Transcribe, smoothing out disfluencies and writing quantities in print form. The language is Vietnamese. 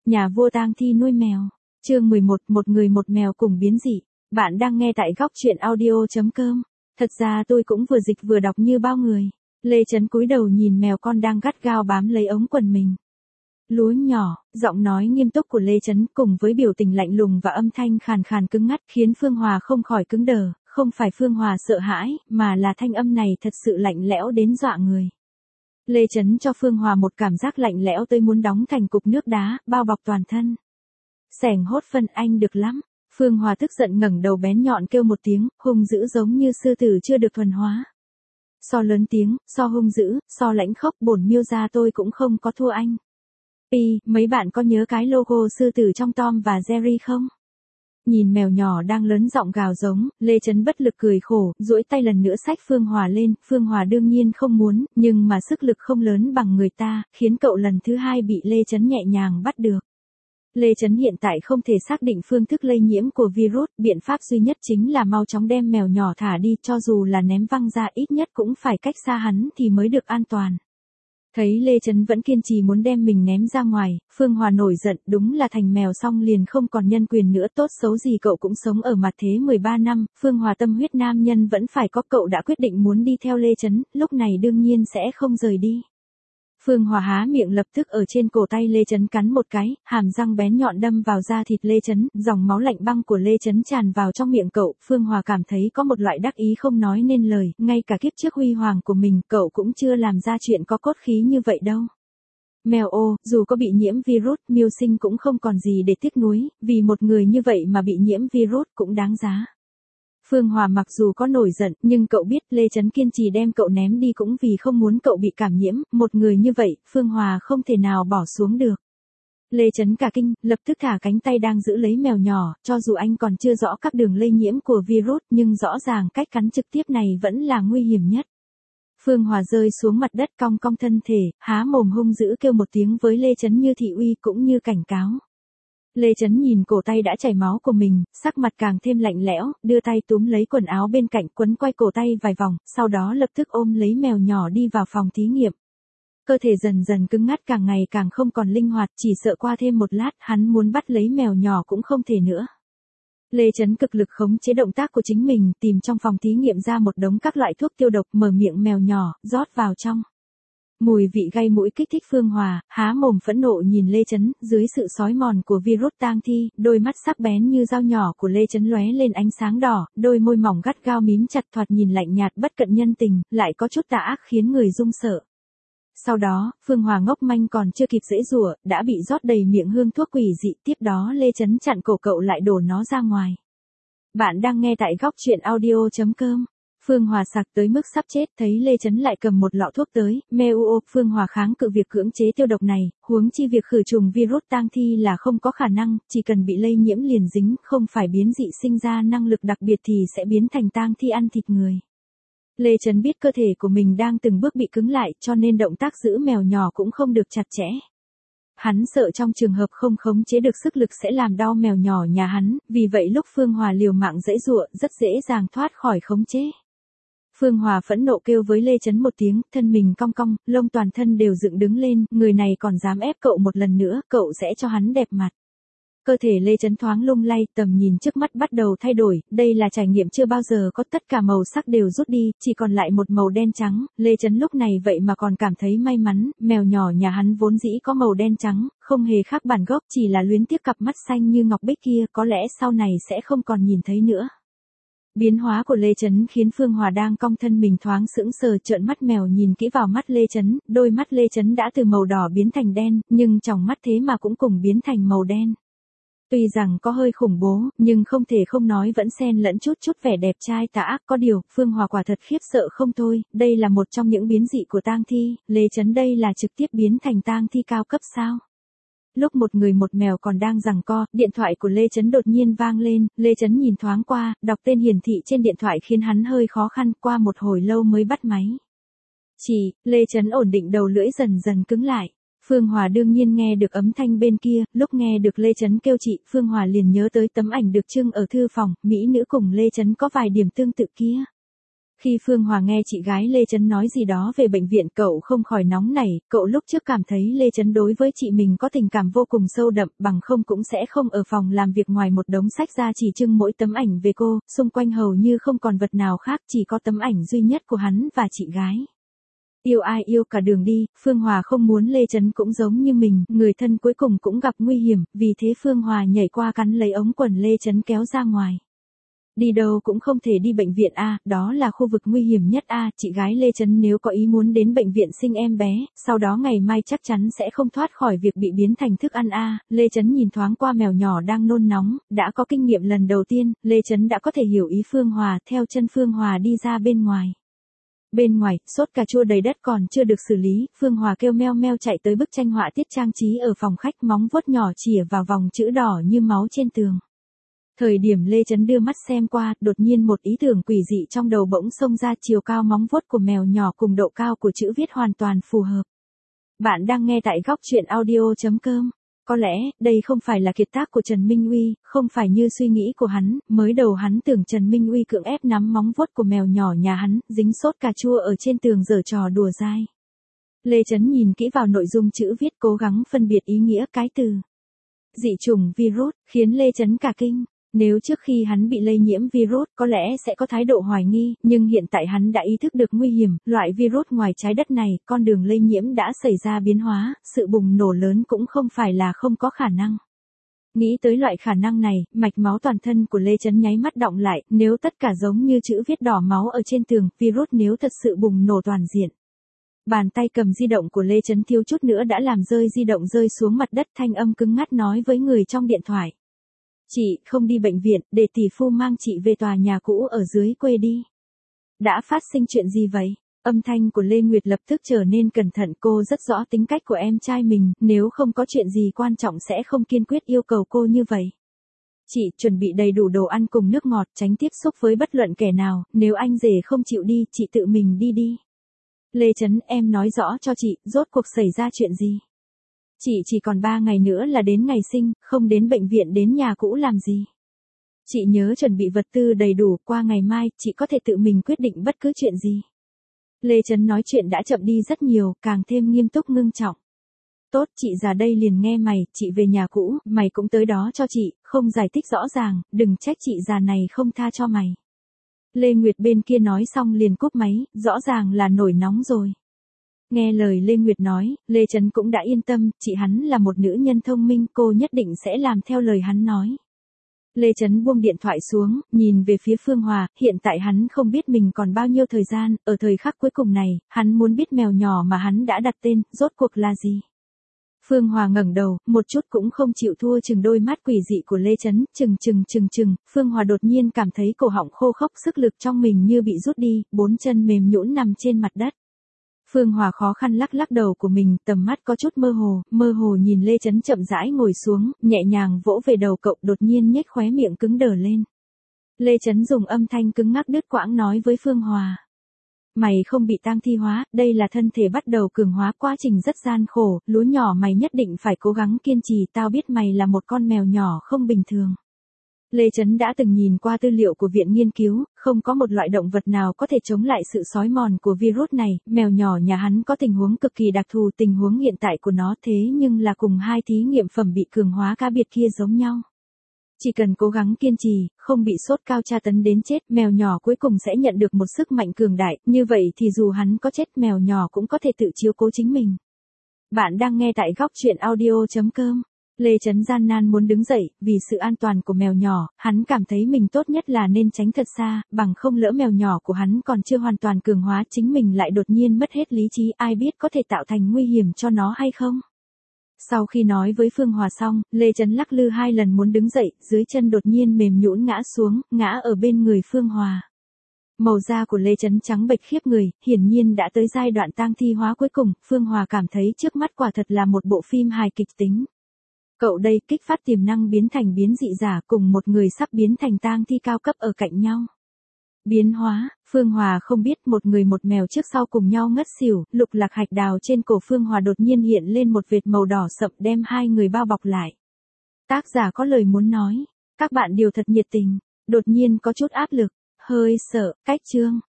Nhà vua tang thi nuôi mèo. Chương 11, một người một mèo cùng biến dị. Bạn đang nghe tại góc truyện audio.com. Thật ra tôi cũng vừa dịch vừa đọc như bao người. Lê Chấn cúi đầu nhìn mèo con đang gắt gao bám lấy ống quần mình. Lúa nhỏ, giọng nói nghiêm túc của Lê Chấn cùng với biểu tình lạnh lùng và âm thanh khàn khàn cứng ngắt khiến Phương Hòa không khỏi cứng đờ. Không phải Phương Hòa sợ hãi, mà là thanh âm này thật sự lạnh lẽo đến dọa người. Lê Chấn cho Phương Hòa một cảm giác lạnh lẽo tới muốn đóng thành cục nước đá, bao bọc toàn thân. Sẻng hốt phân anh được lắm. Phương Hòa tức giận ngẩng đầu bén nhọn kêu một tiếng, hung dữ giống như sư tử chưa được thuần hóa. So lớn tiếng, so hung dữ, so lãnh khốc bổn miêu gia tôi cũng không có thua anh. Mấy bạn có nhớ cái logo sư tử trong Tom và Jerry không? Nhìn mèo nhỏ đang lớn giọng gào giống, Lê Chấn bất lực cười khổ, duỗi tay lần nữa xách Phương Hòa lên, Phương Hòa đương nhiên không muốn, nhưng mà sức lực không lớn bằng người ta, khiến cậu lần thứ hai bị Lê Chấn nhẹ nhàng bắt được. Lê Chấn hiện tại không thể xác định phương thức lây nhiễm của virus, biện pháp duy nhất chính là mau chóng đem mèo nhỏ thả đi, cho dù là ném văng ra ít nhất cũng phải cách xa hắn thì mới được an toàn. Thấy Lê Chấn vẫn kiên trì muốn đem mình ném ra ngoài, Phương Hòa nổi giận, đúng là thành mèo xong liền không còn nhân quyền nữa, tốt xấu gì cậu cũng sống ở mặt thế 13 năm, Phương Hòa tâm huyết nam nhân vẫn phải có, cậu đã quyết định muốn đi theo Lê Chấn, lúc này đương nhiên sẽ không rời đi. Phương Hòa há miệng lập tức ở trên cổ tay Lê Chấn cắn một cái, hàm răng bén nhọn đâm vào da thịt Lê Chấn, dòng máu lạnh băng của Lê Chấn tràn vào trong miệng cậu, Phương Hòa cảm thấy có một loại đắc ý không nói nên lời, ngay cả kiếp trước huy hoàng của mình, cậu cũng chưa làm ra chuyện có cốt khí như vậy đâu. Mèo ô, dù có bị nhiễm virus, Miêu Sinh cũng không còn gì để tiếc nuối, vì một người như vậy mà bị nhiễm virus cũng đáng giá. Phương Hòa mặc dù có nổi giận, nhưng cậu biết Lê Chấn kiên trì đem cậu ném đi cũng vì không muốn cậu bị cảm nhiễm, một người như vậy, Phương Hòa không thể nào bỏ xuống được. Lê Chấn cả kinh, lập tức thả cánh tay đang giữ lấy mèo nhỏ, cho dù anh còn chưa rõ các đường lây nhiễm của virus, nhưng rõ ràng cách cắn trực tiếp này vẫn là nguy hiểm nhất. Phương Hòa rơi xuống mặt đất cong cong thân thể, há mồm hung dữ kêu một tiếng với Lê Chấn như thị uy cũng như cảnh cáo. Lê Chấn nhìn cổ tay đã chảy máu của mình, sắc mặt càng thêm lạnh lẽo, đưa tay túm lấy quần áo bên cạnh quấn quay cổ tay vài vòng, sau đó lập tức ôm lấy mèo nhỏ đi vào phòng thí nghiệm. Cơ thể dần dần cứng ngắt càng ngày càng không còn linh hoạt, chỉ sợ qua thêm một lát hắn muốn bắt lấy mèo nhỏ cũng không thể nữa. Lê Chấn cực lực khống chế động tác của chính mình, tìm trong phòng thí nghiệm ra một đống các loại thuốc tiêu độc, mở miệng mèo nhỏ, rót vào trong. Mùi vị gây mũi kích thích Phương Hòa, há mồm phẫn nộ nhìn Lê Chấn, dưới sự xói mòn của virus tang thi, đôi mắt sắc bén như dao nhỏ của Lê Chấn lóe lên ánh sáng đỏ, đôi môi mỏng gắt gao mím chặt thoạt nhìn lạnh nhạt bất cận nhân tình, lại có chút tà ác khiến người run sợ. Sau đó, Phương Hòa ngốc manh còn chưa kịp giãy giụa, đã bị rót đầy miệng hương thuốc quỷ dị, tiếp đó Lê Chấn chặn cổ cậu lại đổ nó ra ngoài. Bạn đang nghe tại góc truyện audio.com. Phương Hòa sặc tới mức sắp chết, thấy Lê Chấn lại cầm một lọ thuốc tới, Phương Hòa kháng cự việc cưỡng chế tiêu độc này, huống chi việc khử trùng virus tang thi là không có khả năng, chỉ cần bị lây nhiễm liền dính, không phải biến dị sinh ra năng lực đặc biệt thì sẽ biến thành tang thi ăn thịt người. Lê Chấn biết cơ thể của mình đang từng bước bị cứng lại, cho nên động tác giữ mèo nhỏ cũng không được chặt chẽ. Hắn sợ trong trường hợp không khống chế được sức lực sẽ làm đau mèo nhỏ nhà hắn, vì vậy lúc Phương Hòa liều mạng giãy giụa, rất dễ dàng thoát khỏi khống chế. Phương Hòa phẫn nộ kêu với Lê Chấn một tiếng, thân mình cong cong, lông toàn thân đều dựng đứng lên, người này còn dám ép cậu một lần nữa, cậu sẽ cho hắn đẹp mặt. Cơ thể Lê Chấn thoáng lung lay, tầm nhìn trước mắt bắt đầu thay đổi, đây là trải nghiệm chưa bao giờ có, tất cả màu sắc đều rút đi, chỉ còn lại một màu đen trắng, Lê Chấn lúc này vậy mà còn cảm thấy may mắn, mèo nhỏ nhà hắn vốn dĩ có màu đen trắng, không hề khác bản gốc, chỉ là luyến tiếc cặp mắt xanh như ngọc bích kia, có lẽ sau này sẽ không còn nhìn thấy nữa. Biến hóa của Lê Chấn khiến Phương Hòa đang cong thân mình thoáng sững sờ, trợn mắt mèo nhìn kỹ vào mắt Lê Chấn, đôi mắt Lê Chấn đã từ màu đỏ biến thành đen, nhưng tròng mắt thế mà cũng cùng biến thành màu đen. Tuy rằng có hơi khủng bố, nhưng không thể không nói vẫn xen lẫn chút vẻ đẹp trai tà ác, có điều, Phương Hòa quả thật khiếp sợ không thôi, đây là một trong những biến dị của tang thi, Lê Chấn đây là trực tiếp biến thành tang thi cao cấp sao? Lúc một người một mèo còn đang giằng co, điện thoại của Lê Chấn đột nhiên vang lên, Lê Chấn nhìn thoáng qua, đọc tên hiển thị trên điện thoại khiến hắn hơi khó khăn, qua một hồi lâu mới bắt máy. Lê Chấn ổn định đầu lưỡi dần dần cứng lại. Phương Hòa đương nhiên nghe được âm thanh bên kia, lúc nghe được Lê Chấn kêu chị, Phương Hòa liền nhớ tới tấm ảnh được trưng ở thư phòng, mỹ nữ cùng Lê Chấn có vài điểm tương tự kia. Khi Phương Hòa nghe chị gái Lê Trấn nói gì đó về bệnh viện, cậu không khỏi nóng nảy, cậu lúc trước cảm thấy Lê Trấn đối với chị mình có tình cảm vô cùng sâu đậm, bằng không cũng sẽ không ở phòng làm việc ngoài một đống sách ra chỉ trưng mỗi tấm ảnh về cô, xung quanh hầu như không còn vật nào khác, chỉ có tấm ảnh duy nhất của hắn và chị gái. Yêu ai yêu cả đường đi, Phương Hòa không muốn Lê Trấn cũng giống như mình, người thân cuối cùng cũng gặp nguy hiểm, vì thế Phương Hòa nhảy qua cắn lấy ống quần Lê Trấn kéo ra ngoài. Đi đâu cũng không thể đi bệnh viện A, đó là khu vực nguy hiểm nhất A, chị gái Lê Trấn nếu có ý muốn đến bệnh viện sinh em bé, sau đó ngày mai chắc chắn sẽ không thoát khỏi việc bị biến thành thức ăn A. Lê Trấn nhìn thoáng qua mèo nhỏ đang nôn nóng, đã có kinh nghiệm lần đầu tiên, Lê Trấn đã có thể hiểu ý Phương Hòa, theo chân Phương Hòa đi ra bên ngoài. Bên ngoài, sốt cà chua đầy đất còn chưa được xử lý, Phương Hòa kêu meo meo chạy tới bức tranh họa tiết trang trí ở phòng khách, móng vuốt nhỏ chìa vào vòng chữ đỏ như máu trên tường. Thời điểm Lê Trấn đưa mắt xem qua, đột nhiên một ý tưởng quỷ dị trong đầu bỗng xông ra, chiều cao móng vuốt của mèo nhỏ cùng độ cao của chữ viết hoàn toàn phù hợp. Bạn đang nghe tại góc truyện audio.com. Có lẽ, đây không phải là kiệt tác của Trần Minh Uy, không phải như suy nghĩ của hắn, mới đầu hắn tưởng Trần Minh Uy cưỡng ép nắm móng vuốt của mèo nhỏ nhà hắn, dính sốt cà chua ở trên tường giở trò đùa dai. Lê Trấn nhìn kỹ vào nội dung chữ viết, cố gắng phân biệt ý nghĩa cái từ dị chủng virus, khiến Lê Trấn cả kinh. Nếu trước khi hắn bị lây nhiễm virus, có lẽ sẽ có thái độ hoài nghi, nhưng hiện tại hắn đã ý thức được nguy hiểm, loại virus ngoài trái đất này, con đường lây nhiễm đã xảy ra biến hóa, sự bùng nổ lớn cũng không phải là không có khả năng. Nghĩ tới loại khả năng này, mạch máu toàn thân của Lê Trấn nháy mắt đọng lại, nếu tất cả giống như chữ viết đỏ máu ở trên tường, virus nếu thật sự bùng nổ toàn diện. Bàn tay cầm di động của Lê Trấn thiếu chút nữa đã làm rơi di động rơi xuống mặt đất, thanh âm cứng ngắt nói với người trong điện thoại. Chị, không đi bệnh viện, để tỷ phu mang chị về tòa nhà cũ ở dưới quê đi. Đã phát sinh chuyện gì vậy? Âm thanh của Lê Nguyệt lập tức trở nên cẩn thận, cô rất rõ tính cách của em trai mình, nếu không có chuyện gì quan trọng sẽ không kiên quyết yêu cầu cô như vậy. Chị, chuẩn bị đầy đủ đồ ăn cùng nước ngọt, tránh tiếp xúc với bất luận kẻ nào, nếu anh rể không chịu đi, chị tự mình đi đi. Lê Trấn, em nói rõ cho chị, rốt cuộc xảy ra chuyện gì? Chị chỉ còn 3 ngày nữa là đến ngày sinh, không đến bệnh viện đến nhà cũ làm gì. Chị nhớ chuẩn bị vật tư đầy đủ, qua ngày mai, chị có thể tự mình quyết định bất cứ chuyện gì. Lê Trấn nói chuyện đã chậm đi rất nhiều, càng thêm nghiêm túc ngưng trọng. Tốt, chị già đây liền nghe mày, chị về nhà cũ, mày cũng tới đó cho chị, không giải thích rõ ràng, đừng trách chị già này không tha cho mày. Lê Nguyệt bên kia nói xong liền cúp máy, rõ ràng là nổi nóng rồi. Nghe lời Lê Nguyệt nói, Lê Trấn cũng đã yên tâm, chị hắn là một nữ nhân thông minh, cô nhất định sẽ làm theo lời hắn nói. Lê Trấn buông điện thoại xuống, nhìn về phía Phương Hòa, hiện tại hắn không biết mình còn bao nhiêu thời gian, ở thời khắc cuối cùng này, hắn muốn biết mèo nhỏ mà hắn đã đặt tên, rốt cuộc là gì. Phương Hòa ngẩng đầu, một chút cũng không chịu thua chừng đôi mắt quỷ dị của Lê Trấn, chừng, Phương Hòa đột nhiên cảm thấy cổ họng khô khốc, sức lực trong mình như bị rút đi, 4 chân mềm nhũn nằm trên mặt đất. Phương Hòa khó khăn lắc lắc đầu của mình, tầm mắt có chút mơ hồ nhìn Lê Trấn chậm rãi ngồi xuống, nhẹ nhàng vỗ về đầu cậu, đột nhiên nhếch khóe miệng cứng đờ lên. Lê Trấn dùng âm thanh cứng ngắc đứt quãng nói với Phương Hòa. Mày không bị tang thi hóa, đây là thân thể bắt đầu cường hóa, quá trình rất gian khổ, lúa nhỏ mày nhất định phải cố gắng kiên trì, tao biết mày là một con mèo nhỏ không bình thường. Lê Trấn đã từng nhìn qua tư liệu của viện nghiên cứu, không có một loại động vật nào có thể chống lại sự xói mòn của virus này, mèo nhỏ nhà hắn có tình huống cực kỳ đặc thù, tình huống hiện tại của nó thế nhưng là cùng 2 thí nghiệm phẩm bị cường hóa cá biệt kia giống nhau. Chỉ cần cố gắng kiên trì, không bị sốt cao tra tấn đến chết, mèo nhỏ cuối cùng sẽ nhận được một sức mạnh cường đại, như vậy thì dù hắn có chết mèo nhỏ cũng có thể tự chiếu cố chính mình. Bạn đang nghe tại góc truyện audio.com. Lê Trấn gian nan muốn đứng dậy, vì sự an toàn của mèo nhỏ, hắn cảm thấy mình tốt nhất là nên tránh thật xa, bằng không lỡ mèo nhỏ của hắn còn chưa hoàn toàn cường hóa, chính mình lại đột nhiên mất hết lý trí, ai biết có thể tạo thành nguy hiểm cho nó hay không. Sau khi nói với Phương Hòa xong, Lê Trấn lắc lư 2 lần muốn đứng dậy, dưới chân đột nhiên mềm nhũn ngã xuống, ngã ở bên người Phương Hòa. Màu da của Lê Trấn trắng bệch khiếp người, hiển nhiên đã tới giai đoạn tang thi hóa cuối cùng, Phương Hòa cảm thấy trước mắt quả thật là một bộ phim hài kịch tính. Cậu đây kích phát tiềm năng biến thành biến dị giả cùng một người sắp biến thành tang thi cao cấp ở cạnh nhau. Biến hóa, Phương Hòa không biết, một người một mèo trước sau cùng nhau ngất xỉu, lục lạc hạch đào trên cổ Phương Hòa đột nhiên hiện lên một vệt màu đỏ sậm đem 2 người bao bọc lại. Tác giả có lời muốn nói, các bạn đều thật nhiệt tình, đột nhiên có chút áp lực, hơi sợ, cách chương.